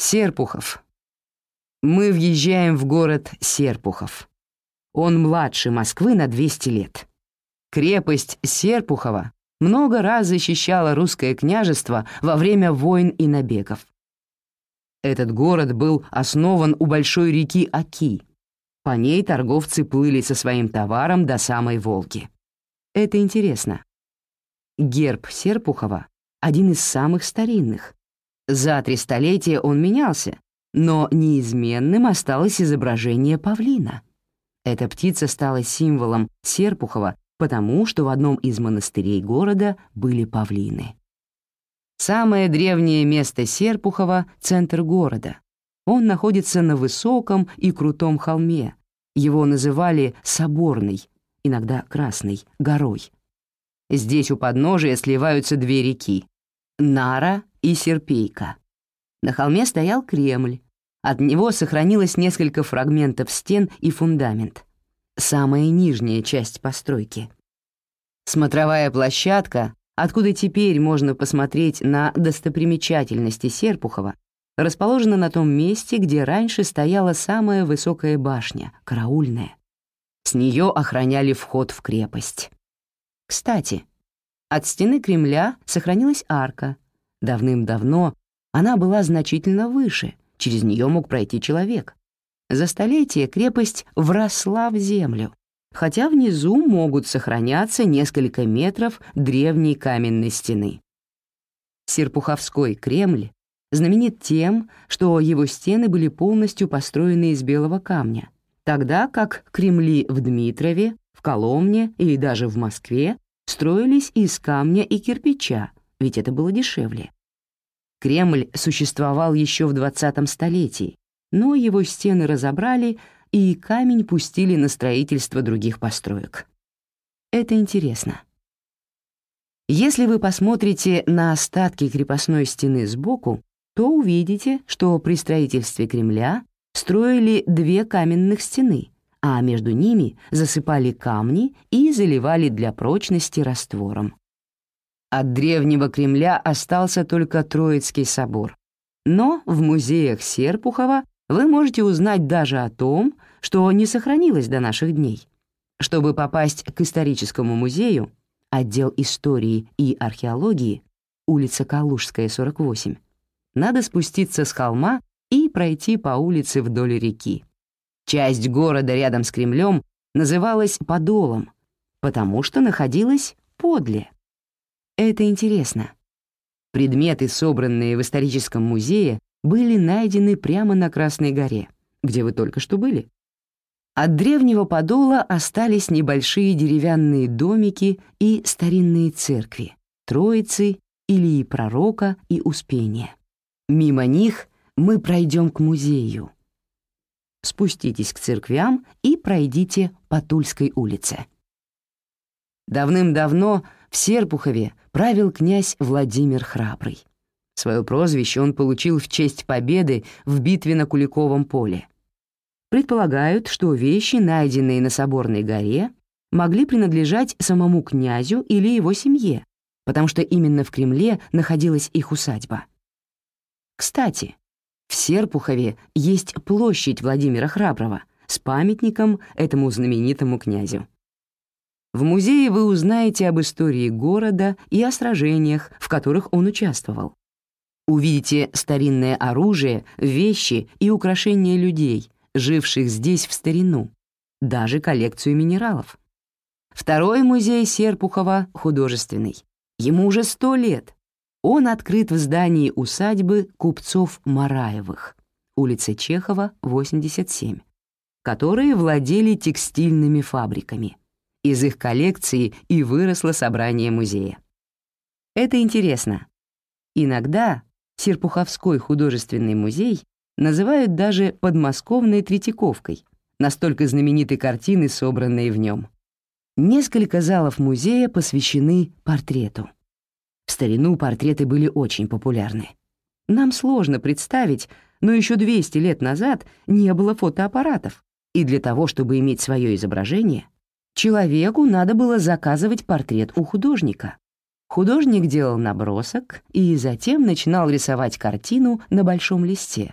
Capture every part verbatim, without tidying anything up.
Серпухов. Мы въезжаем в город Серпухов. Он младше Москвы на двести лет. Крепость Серпухова много раз защищала русское княжество во время войн и набегов. Этот город был основан у большой реки Оки. По ней торговцы плыли со своим товаром до самой Волги. Это интересно. Герб Серпухова — один из самых старинных. За три столетия он менялся, но неизменным осталось изображение павлина. Эта птица стала символом Серпухова, потому что в одном из монастырей города были павлины. Самое древнее место Серпухова — центр города. Он находится на высоком и крутом холме. Его называли Соборной, иногда Красной, горой. Здесь у подножия сливаются две реки — Нара и Серпейка. На холме стоял Кремль. От него сохранилось несколько фрагментов стен и фундамент. Самая нижняя часть постройки. Смотровая площадка, откуда теперь можно посмотреть на достопримечательности Серпухова, расположена на том месте, где раньше стояла самая высокая башня, караульная. С нее охраняли вход в крепость. Кстати, от стены Кремля сохранилась арка. Давным-давно она была значительно выше, через нее мог пройти человек. За столетия крепость вросла в землю, хотя внизу могут сохраняться несколько метров древней каменной стены. Серпуховской Кремль знаменит тем, что его стены были полностью построены из белого камня, тогда как Кремли в Дмитрове, в Коломне и даже в Москве строились из камня и кирпича, ведь это было дешевле. Кремль существовал еще в двадцатом столетии, но его стены разобрали и камень пустили на строительство других построек. Это интересно. Если вы посмотрите на остатки крепостной стены сбоку, то увидите, что при строительстве Кремля строили две каменных стены, а между ними засыпали камни и заливали для прочности раствором. От древнего Кремля остался только Троицкий собор. Но в музеях Серпухова вы можете узнать даже о том, что не сохранилось до наших дней. Чтобы попасть к историческому музею, отдел истории и археологии, улица Калужская, сорок восемь, надо спуститься с холма и пройти по улице вдоль реки. Часть города рядом с Кремлем называлась Подолом, потому что находилась подле. Это интересно. Предметы, собранные в историческом музее, были найдены прямо на Красной горе, где вы только что были. От древнего Подола остались небольшие деревянные домики и старинные церкви Троицы, Илии Пророка и Успения. Мимо них мы пройдем к музею. Спуститесь к церквям и пройдите по Тульской улице. Давным-давно в Серпухове правил князь Владимир Храбрый. Свое прозвище он получил в честь победы в битве на Куликовом поле. Предполагают, что вещи, найденные на Соборной горе, могли принадлежать самому князю или его семье, потому что именно в Кремле находилась их усадьба. Кстати, в Серпухове есть площадь Владимира Храброго с памятником этому знаменитому князю. В музее вы узнаете об истории города и о сражениях, в которых он участвовал. Увидите старинное оружие, вещи и украшения людей, живших здесь в старину, даже коллекцию минералов. Второй музей Серпухова художественный. Ему уже сто лет. Он открыт в здании усадьбы купцов Мараевых, улица Чехова, восемьдесят семь, которые владели текстильными фабриками. Из их коллекции и выросло собрание музея. Это интересно. Иногда Серпуховской художественный музей называют даже подмосковной Третьяковкой, настолько знамениты картины, собранные в нем. Несколько залов музея посвящены портрету. В старину портреты были очень популярны. Нам сложно представить, но еще двести лет назад не было фотоаппаратов, и для того, чтобы иметь свое изображение, человеку надо было заказывать портрет у художника. Художник делал набросок и затем начинал рисовать картину на большом листе,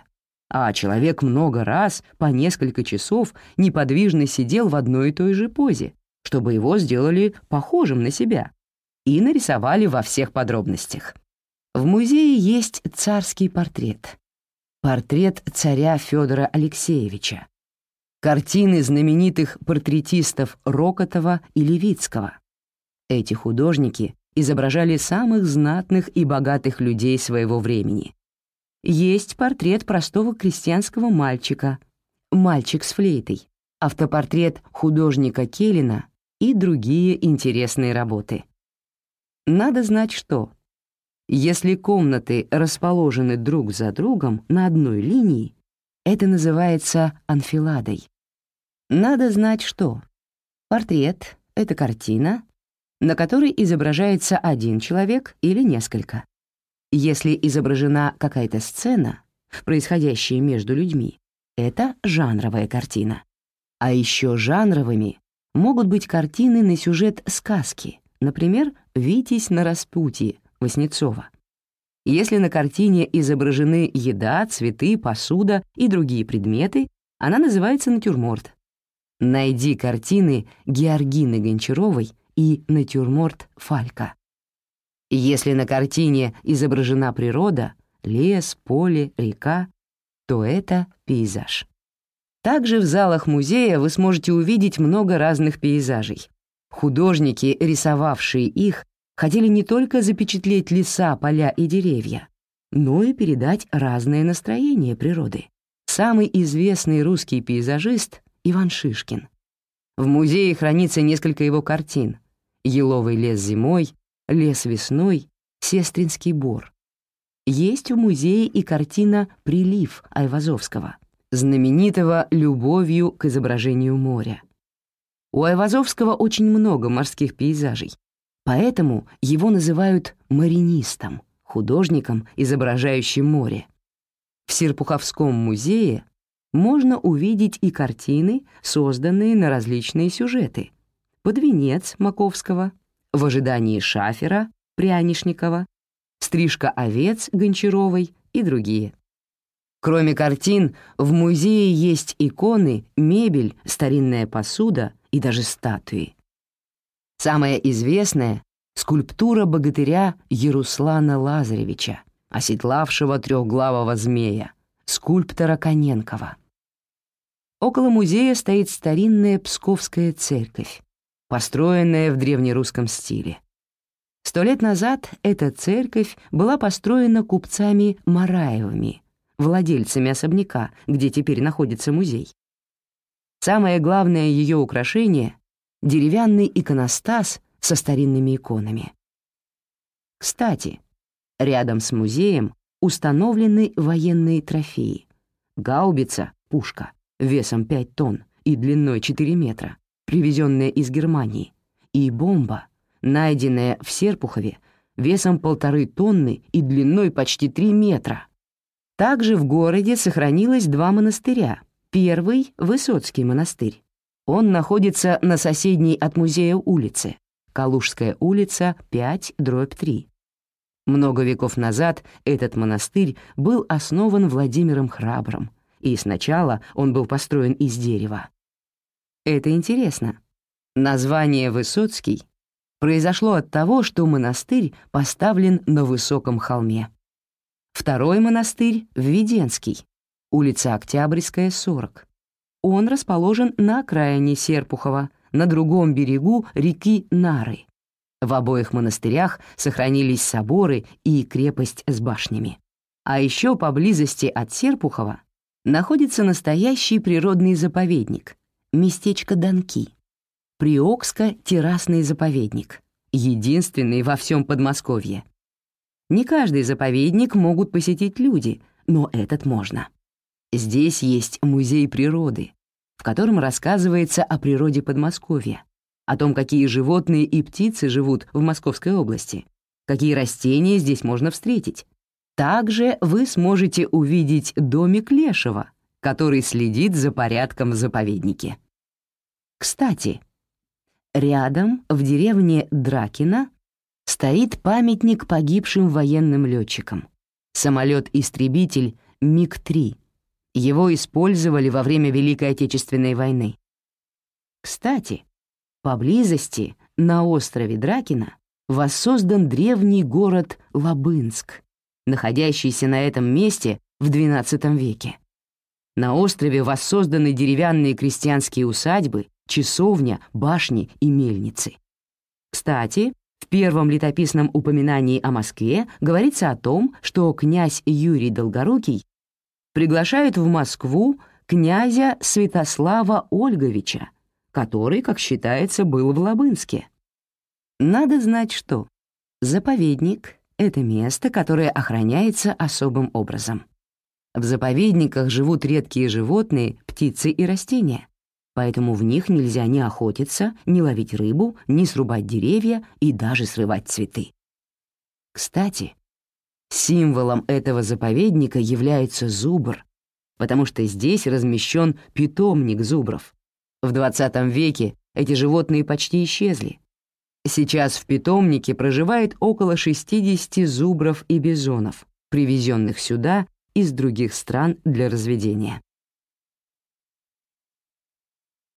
а человек много раз по несколько часов неподвижно сидел в одной и той же позе, чтобы его сделали похожим на себя и нарисовали во всех подробностях. В музее есть царский портрет, портрет царя Федора Алексеевича, картины знаменитых портретистов Рокотова и Левицкого. Эти художники изображали самых знатных и богатых людей своего времени. Есть портрет простого крестьянского мальчика, «Мальчик с флейтой», автопортрет художника Келлина и другие интересные работы. Надо знать, что если комнаты расположены друг за другом на одной линии, это называется анфиладой. Надо знать, что портрет — это картина, на которой изображается один человек или несколько. Если изображена какая-то сцена, происходящая между людьми, это жанровая картина. А еще жанровыми могут быть картины на сюжет сказки, например, «Витязь на распутье» Васнецова. Если на картине изображены еда, цветы, посуда и другие предметы, она называется натюрморт. Найди картины Георгины Гончаровой и натюрморт Фалька. Если на картине изображена природа, лес, поле, река, то это пейзаж. Также в залах музея вы сможете увидеть много разных пейзажей. Художники, рисовавшие их, хотели не только запечатлеть леса, поля и деревья, но и передать разное настроение природы. Самый известный русский пейзажист — Иван Шишкин. В музее хранится несколько его картин: «Еловый лес зимой», «Лес весной», «Сестринский бор». Есть в музее и картина «Прилив» Айвазовского, знаменитого любовью к изображению моря. У Айвазовского очень много морских пейзажей, поэтому его называют маринистом, художником, изображающим море. В Серпуховском музее можно увидеть и картины, созданные на различные сюжеты: «Под венец» Маковского, «В ожидании Шафера» Прянишникова, «Стрижка овец» Гончаровой и другие. Кроме картин, в музее есть иконы, мебель, старинная посуда и даже статуи. Самая известная — скульптура богатыря Яруслана Лазаревича, оседлавшего трехглавого змея, скульптора Коненкова. Около музея стоит старинная Псковская церковь, построенная в древнерусском стиле. Сто лет назад эта церковь была построена купцами Мараевыми, владельцами особняка, где теперь находится музей. Самое главное ее украшение — деревянный иконостас со старинными иконами. Кстати, рядом с музеем установлены военные трофеи: гаубица, пушка, весом пять тонн и длиной четыре метра, привезенная из Германии, и бомба, найденная в Серпухове, весом полторы тонны и длиной почти три метра. Также в городе сохранилось два монастыря. Первый — Высоцкий монастырь. Он находится на соседней от музея улице, Калужская улица, пять, дробь три. Много веков назад этот монастырь был основан Владимиром Храбрым, и сначала он был построен из дерева. Это интересно. Название «Высоцкий» произошло от того, что монастырь поставлен на высоком холме. Второй монастырь — Введенский, улица Октябрьская, сорок. Он расположен на окраине Серпухова, на другом берегу реки Нары. В обоих монастырях сохранились соборы и крепость с башнями. А еще поблизости от Серпухова находится настоящий природный заповедник — местечко Донки, Приокско-террасный заповедник, единственный во всем Подмосковье. Не каждый заповедник могут посетить люди, но этот можно. Здесь есть музей природы, в котором рассказывается о природе Подмосковья, о том, какие животные и птицы живут в Московской области, какие растения здесь можно встретить. Также вы сможете увидеть домик Лешего, который следит за порядком в заповеднике. Кстати, рядом, в деревне Дракино, стоит памятник погибшим военным летчикам. Самолет-истребитель Миг три, Его использовали во время Великой Отечественной войны. Кстати, поблизости, на острове Дракина, воссоздан древний город Лабынск, находящийся на этом месте в двенадцатом веке. На острове воссозданы деревянные крестьянские усадьбы, часовня, башни и мельницы. Кстати, в первом летописном упоминании о Москве говорится о том, что князь Юрий Долгорукий приглашает в Москву князя Святослава Ольговича, который, как считается, был в Лабынске. Надо знать, что заповедник — это место, которое охраняется особым образом. В заповедниках живут редкие животные, птицы и растения, поэтому в них нельзя ни охотиться, ни ловить рыбу, ни срубать деревья и даже срывать цветы. Кстати, символом этого заповедника является зубр, потому что здесь размещен питомник зубров. В двадцатом веке эти животные почти исчезли. Сейчас в питомнике проживает около шестидесяти зубров и бизонов, привезенных сюда из других стран для разведения.